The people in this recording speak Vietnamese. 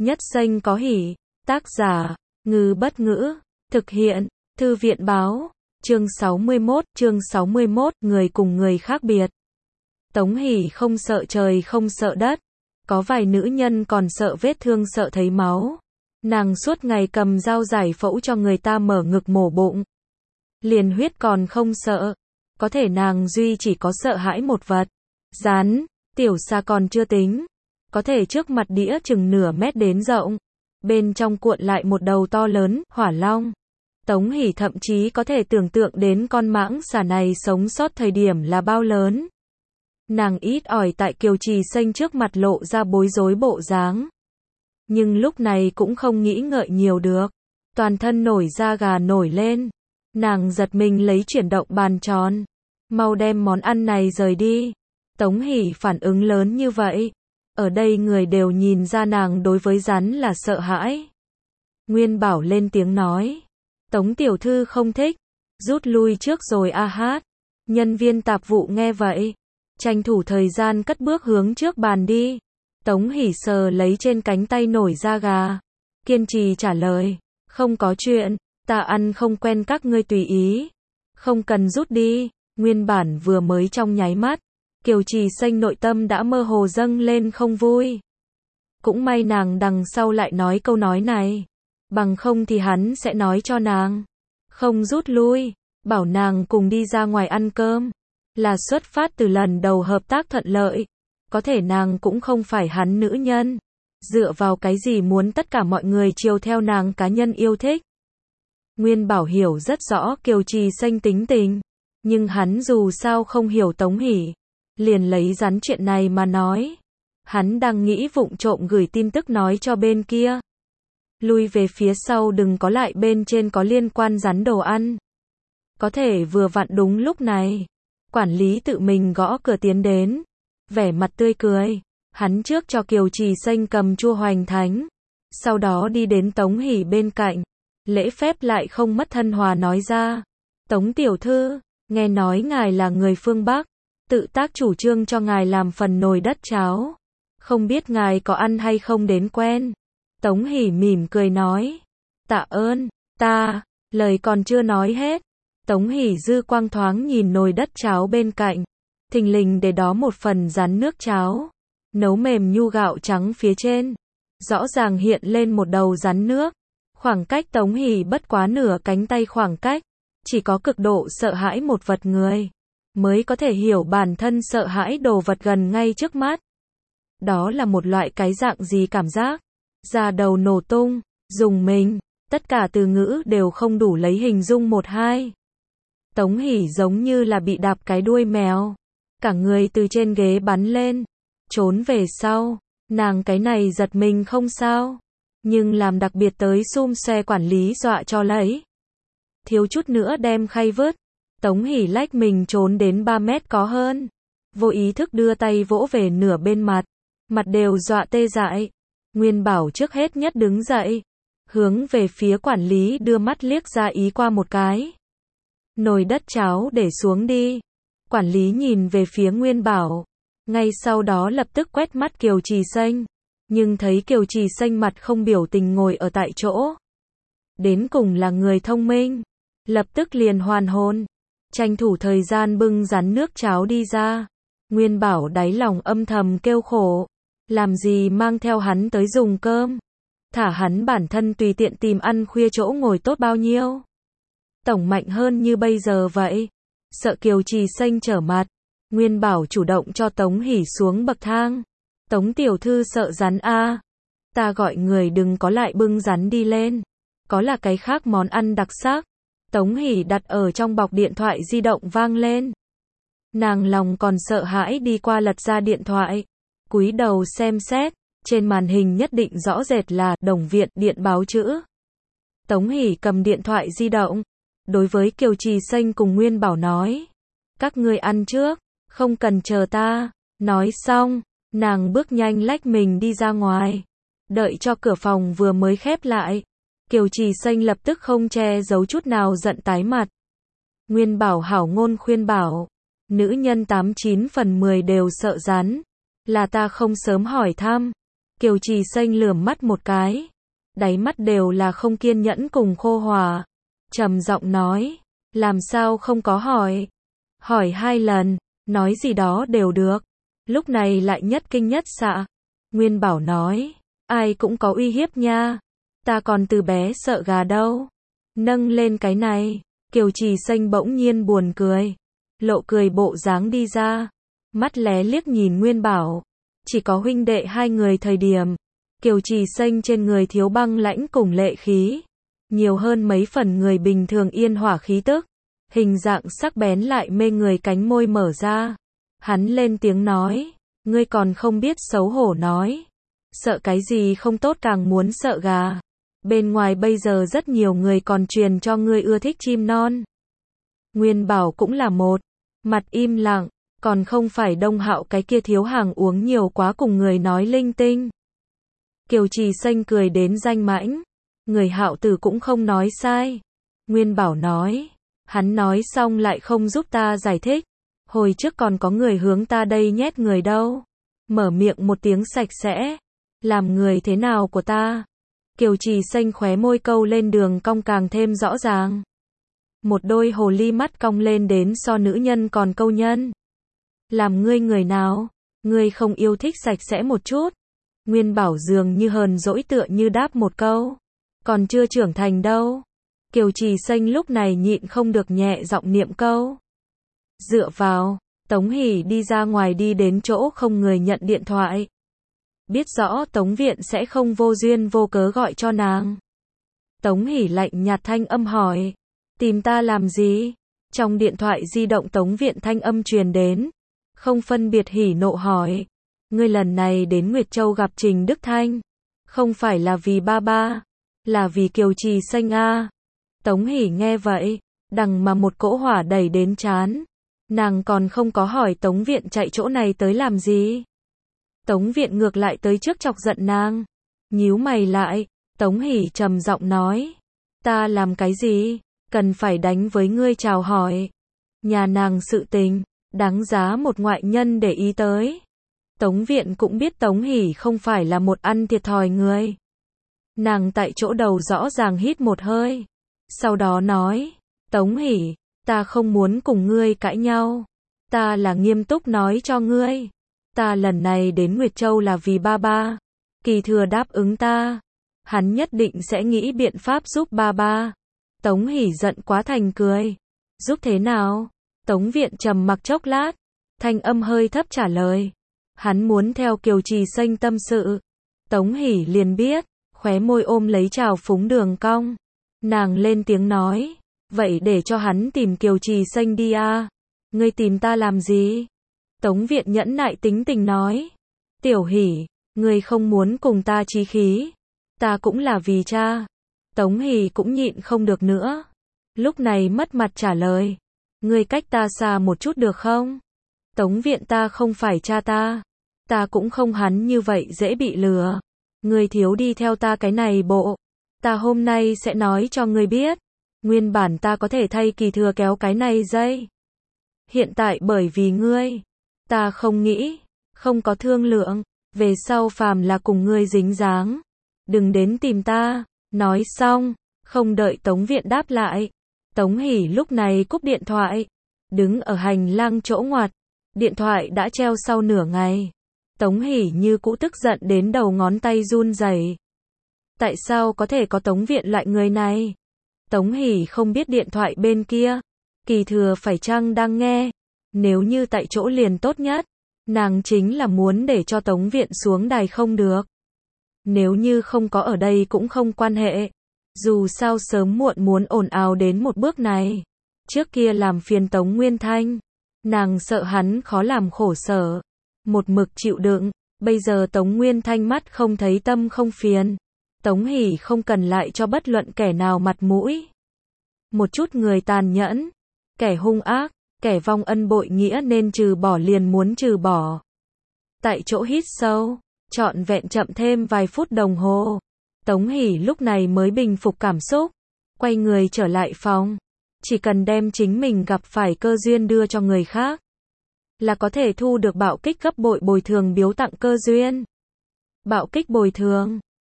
Nhất xanh có hỉ. Tác giả, Ngư Bất Ngữ. Thực hiện, Thư viện Báo. Chương 61, người cùng người khác biệt. Tống Hỷ không sợ trời không sợ đất. Có vài nữ nhân còn sợ vết thương sợ thấy máu. Nàng suốt ngày cầm dao giải phẫu cho người ta mở ngực mổ bụng. Liền huyết còn không sợ. Có thể nàng duy chỉ có sợ hãi một vật. Rắn, tiểu xa còn chưa tính. Có thể trước mặt đĩa chừng nửa mét đến rộng. Bên trong cuộn lại một đầu to lớn, hỏa long. Tống Hỷ thậm chí có thể tưởng tượng đến con mãng xà này sống sót thời điểm là bao lớn. Nàng ít ỏi tại Kiều Trì Xanh trước mặt lộ ra bối rối bộ dáng. Nhưng lúc này cũng không nghĩ ngợi nhiều được. Toàn thân nổi da gà nổi lên. Nàng giật mình lấy chuyển động bàn tròn. Mau đem món ăn này rời đi. Tống Hỷ phản ứng lớn như vậy. Ở đây người đều nhìn ra nàng đối với rắn là sợ hãi. Nguyên Bảo lên tiếng nói. Tống tiểu thư không thích. Rút lui trước rồi a hát. Nhân viên tạp vụ nghe vậy. Tranh thủ thời gian cất bước hướng trước bàn đi. Tống Hỷ sờ lấy trên cánh tay nổi da gà. Kiên trì trả lời. Không có chuyện. Ta ăn không quen các ngươi tùy ý. Không cần rút đi. Nguyên bản vừa mới trong nháy mắt. Kiều Trì Xanh nội tâm đã mơ hồ dâng lên không vui. Cũng may nàng đằng sau lại nói câu nói này. Bằng không thì hắn sẽ nói cho nàng. Không rút lui. Bảo nàng cùng đi ra ngoài ăn cơm. Là xuất phát từ lần đầu hợp tác thuận lợi. Có thể nàng cũng không phải hắn nữ nhân. Dựa vào cái gì muốn tất cả mọi người chiều theo nàng cá nhân yêu thích. Nguyên Bảo hiểu rất rõ Kiều Trì Xanh tính tình. Nhưng hắn dù sao không hiểu Tống Hỷ. Liền lấy rắn chuyện này mà nói. Hắn đang nghĩ vụng trộm gửi tin tức nói cho bên kia. Lui về phía sau đừng có lại bên trên có liên quan rắn đồ ăn. Có thể vừa vặn đúng lúc này. Quản lý tự mình gõ cửa tiến đến. Vẻ mặt tươi cười. Hắn trước cho Kiều Trì Xanh cầm chua hoành thánh. Sau đó đi đến Tống Hỷ bên cạnh. Lễ phép lại không mất thân hòa nói ra. Tống tiểu thư, nghe nói ngài là người phương Bắc. Tự tác chủ trương cho ngài làm phần nồi đất cháo. Không biết ngài có ăn hay không đến quen. Tống Hỷ mỉm cười nói. Tạ ơn, lời còn chưa nói hết. Tống Hỷ dư quang thoáng nhìn nồi đất cháo bên cạnh. Thình lình để đó một phần rắn nước cháo. Nấu mềm nhu gạo trắng phía trên. Rõ ràng hiện lên một đầu rắn nước. Khoảng cách Tống Hỷ bất quá nửa cánh tay khoảng cách. Chỉ có cực độ sợ hãi một vật người. Mới có thể hiểu bản thân sợ hãi đồ vật gần ngay trước mắt. Đó là một loại cái dạng gì cảm giác. Da đầu nổ tung, rùng mình. Tất cả từ ngữ đều không đủ lấy hình dung một hai. Tống Hỷ giống như là bị đạp cái đuôi mèo. Cả người từ trên ghế bắn lên. Trốn về sau. Nàng cái này giật mình không sao. Nhưng làm đặc biệt tới xum xe quản lý dọa cho lấy. Thiếu chút nữa đem khay vứt. Tống Hỷ lách mình trốn đến 3 mét có hơn. Vô ý thức đưa tay vỗ về nửa bên mặt. Mặt đều dọa tê dại. Nguyên Bảo trước hết nhất đứng dậy. Hướng về phía quản lý đưa mắt liếc ra ý qua một cái. Nồi đất cháo để xuống đi. Quản lý nhìn về phía Nguyên Bảo. Ngay sau đó lập tức quét mắt Kiều Trì Xanh. Nhưng thấy Kiều Trì Xanh mặt không biểu tình ngồi ở tại chỗ. Đến cùng là người thông minh. Lập tức liền hoàn hồn. Tranh thủ thời gian bưng rắn nước cháo đi ra. Nguyên Bảo đáy lòng âm thầm kêu khổ. Làm gì mang theo hắn tới dùng cơm. Thả hắn bản thân tùy tiện tìm ăn khuya chỗ ngồi tốt bao nhiêu. Tổng mạnh hơn như bây giờ vậy. Sợ Kiều Trì Xanh trở mặt. Nguyên Bảo chủ động cho Tống Hỷ xuống bậc thang. Tống tiểu thư sợ rắn a. Ta gọi người đừng có lại bưng rắn đi lên. Có là cái khác món ăn đặc sắc. Tống Hỷ đặt ở trong bọc điện thoại di động vang lên. Nàng lòng còn sợ hãi đi qua lật ra điện thoại. Cúi đầu xem xét. Trên màn hình nhất định rõ rệt là Đồng Viện điện báo chữ. Tống Hỷ cầm điện thoại di động. Đối với Kiều Trì Xanh cùng Nguyên Bảo nói. Các ngươi ăn trước. Không cần chờ ta. Nói xong. Nàng bước nhanh lách mình đi ra ngoài. Đợi cho cửa phòng vừa mới khép lại. Kiều Trì Xanh lập tức không che giấu chút nào giận tái mặt. Nguyên Bảo hảo ngôn khuyên bảo. Nữ nhân 89 phần 10 đều sợ rắn. Là ta không sớm hỏi thăm. Kiều Trì Xanh lườm mắt một cái, đáy mắt đều là không kiên nhẫn cùng khô hòa, trầm giọng nói, làm sao không có hỏi? Hỏi 2 lần, nói gì đó đều được. Lúc này lại nhất kinh nhất xạ. Nguyên Bảo nói, ai cũng có uy hiếp nha. Ta còn từ bé sợ gà đâu. Nâng lên cái này, Kiều Trì Xanh bỗng nhiên buồn cười. Lộ cười bộ dáng đi ra. Mắt lé liếc nhìn Nguyên Bảo. Chỉ có huynh đệ 2 người thời điểm. Kiều Trì Xanh trên người thiếu băng lãnh cùng lệ khí. Nhiều hơn mấy phần người bình thường yên hỏa khí tức. Hình dạng sắc bén lại mê người, cánh môi mở ra. Hắn lên tiếng nói, ngươi còn không biết xấu hổ nói. Sợ cái gì không tốt càng muốn sợ gà. Bên ngoài bây giờ rất nhiều người còn truyền cho ngươi ưa thích chim non. Nguyên Bảo cũng là một mặt im lặng, còn không phải Đông Hạo cái kia thiếu hàng uống nhiều quá cùng người nói linh tinh. Kiều Trì Xanh cười đến danh mãnh, người Hạo tử cũng không nói sai. Nguyên Bảo nói, hắn nói xong lại không giúp ta giải thích. Hồi trước còn có người hướng ta đây nhét người đâu. Mở miệng một tiếng sạch sẽ. Làm người thế nào của ta? Kiều Trì Xanh khóe môi câu lên đường cong càng thêm rõ ràng. Một đôi hồ ly mắt cong lên đến so nữ nhân còn câu nhân. Làm ngươi người nào? Ngươi không yêu thích sạch sẽ một chút? Nguyên Bảo dường như hờn dỗi tựa như đáp một câu. Còn chưa trưởng thành đâu. Kiều Trì Xanh lúc này nhịn không được nhẹ giọng niệm câu. Dựa vào, Tống Hỷ đi ra ngoài đi đến chỗ không người nhận điện thoại. Biết rõ Tống Viện sẽ không vô duyên vô cớ gọi cho nàng. Tống Hỷ lạnh nhạt thanh âm hỏi, tìm ta làm gì? Trong điện thoại di động Tống Viện thanh âm truyền đến, không phân biệt hỉ nộ hỏi, ngươi lần này đến Nguyệt Châu gặp Trình Đức Thanh, không phải là vì ba ba, là vì Kiều Trì Xanh a. Tống Hỷ nghe vậy, đằng mà một cỗ hỏa đẩy đến trán. Nàng còn không có hỏi Tống Viện chạy chỗ này tới làm gì. Tống Viện ngược lại tới trước chọc giận nàng. Nhíu mày lại, Tống Hỷ trầm giọng nói, ta làm cái gì, cần phải đánh với ngươi chào hỏi. Nhà nàng sự tình, đáng giá một ngoại nhân để ý tới. Tống Viện cũng biết Tống Hỷ không phải là một ăn thiệt thòi người. Nàng tại chỗ đầu rõ ràng hít một hơi. Sau đó nói, Tống Hỷ, ta không muốn cùng ngươi cãi nhau. Ta là nghiêm túc nói cho ngươi. Ta lần này đến Nguyệt Châu là vì ba ba. Kỳ Thừa đáp ứng ta. Hắn nhất định sẽ nghĩ biện pháp giúp ba ba. Tống Hỷ giận quá thành cười. Giúp thế nào? Tống Viện trầm mặc chốc lát. Thanh âm hơi thấp trả lời. Hắn muốn theo Kiều Trì Xanh tâm sự. Tống Hỷ liền biết. Khóe môi ôm lấy trào phúng đường cong. Nàng lên tiếng nói. Vậy để cho hắn tìm Kiều Trì Xanh đi a. Ngươi tìm ta làm gì? Tống Viện nhẫn nại tính tình nói. Tiểu Hỷ, ngươi không muốn cùng ta chí khí. Ta cũng là vì cha. Tống Hỷ cũng nhịn không được nữa. Lúc này mất mặt trả lời. Ngươi cách ta xa một chút được không? Tống Viện ta không phải cha ta. Ta cũng không hắn như vậy dễ bị lừa. Ngươi thiếu đi theo ta cái này bộ. Ta hôm nay sẽ nói cho ngươi biết. Nguyên bản ta có thể thay Kỳ Thừa kéo cái này dây. Hiện tại bởi vì ngươi, ta không nghĩ, không có thương lượng, về sau phàm là cùng ngươi dính dáng, đừng đến tìm ta. Nói xong, không đợi Tống Viện đáp lại, Tống Hỷ lúc này cúp điện thoại, đứng ở hành lang chỗ ngoặt, điện thoại đã treo sau nửa ngày. Tống Hỷ như cũ tức giận đến đầu ngón tay run rẩy. Tại sao có thể có Tống Viện loại người này? Tống Hỷ không biết điện thoại bên kia, Kỳ Thừa phải chăng đang nghe, nếu như tại chỗ liền tốt nhất, nàng chính là muốn để cho Tống Viện xuống đài không được. Nếu như không có ở đây cũng không quan hệ, dù sao sớm muộn muốn ồn ào đến một bước này. Trước kia làm phiền Tống Nguyên Thanh, nàng sợ hắn khó làm khổ sở, một mực chịu đựng, bây giờ Tống Nguyên Thanh mắt không thấy tâm không phiền. Tống Hỷ không cần lại cho bất luận kẻ nào mặt mũi. Một chút người tàn nhẫn, kẻ hung ác, kẻ vong ân bội nghĩa nên trừ bỏ liền muốn trừ bỏ. Tại chỗ hít sâu, trọn vẹn chậm thêm vài phút đồng hồ. Tống Hỷ lúc này mới bình phục cảm xúc, quay người trở lại phòng. Chỉ cần đem chính mình gặp phải cơ duyên đưa cho người khác, là có thể thu được bạo kích gấp bội bồi thường biếu tặng cơ duyên. Bạo kích bồi thường.